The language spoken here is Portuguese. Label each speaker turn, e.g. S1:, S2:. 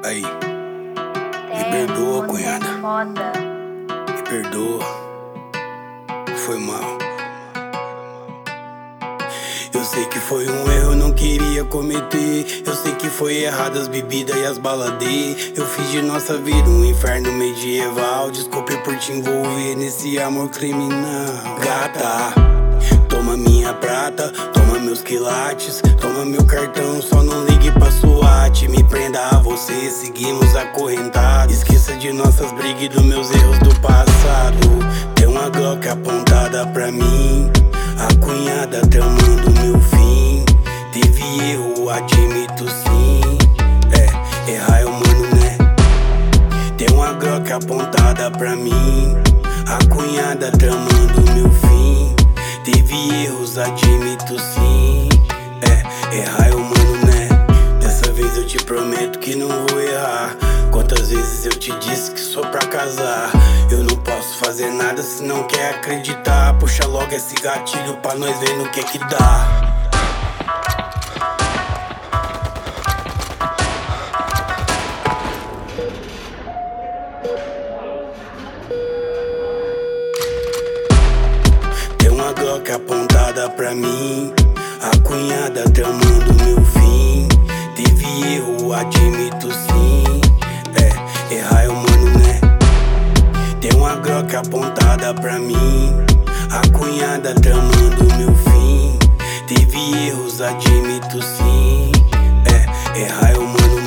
S1: Aí, me perdoa, cunhada. Me perdoa. Foi mal. Eu sei que foi um erro, eu não queria cometer. Eu sei que foi errado as bebidas e as baladeiras. Eu fiz de nossa vida um inferno medieval. Desculpe por te envolver nesse amor criminal. Gata, toma minha prata, toma meus quilates, toma meu cartão, só não ligue pra SWAT. Me prenda a você, seguimos acorrentados. Esqueça de nossas brigas e dos meus erros do passado. Tem uma Glock apontada pra mim, a cunhada tramando meu fim. Teve erro, admito sim. Errar é humano, né? Tem uma Glock apontada pra mim, a cunhada tramando meu fim. Teve erros, admito sim. Errar é humano, né? Dessa vez eu te prometo que não vou errar. Quantas vezes eu te disse que sou pra casar? Eu não posso fazer nada se não quer acreditar. Puxa logo esse gatilho pra nós ver no que dá. Tem uma Glock apontada pra mim, a cunhada tramando meu fim. Teve erro, admito sim. Errar é humano, né? Tem uma Glock apontada pra mim, a cunhada tramando meu fim. Teve erros, admito sim. Errar é humano,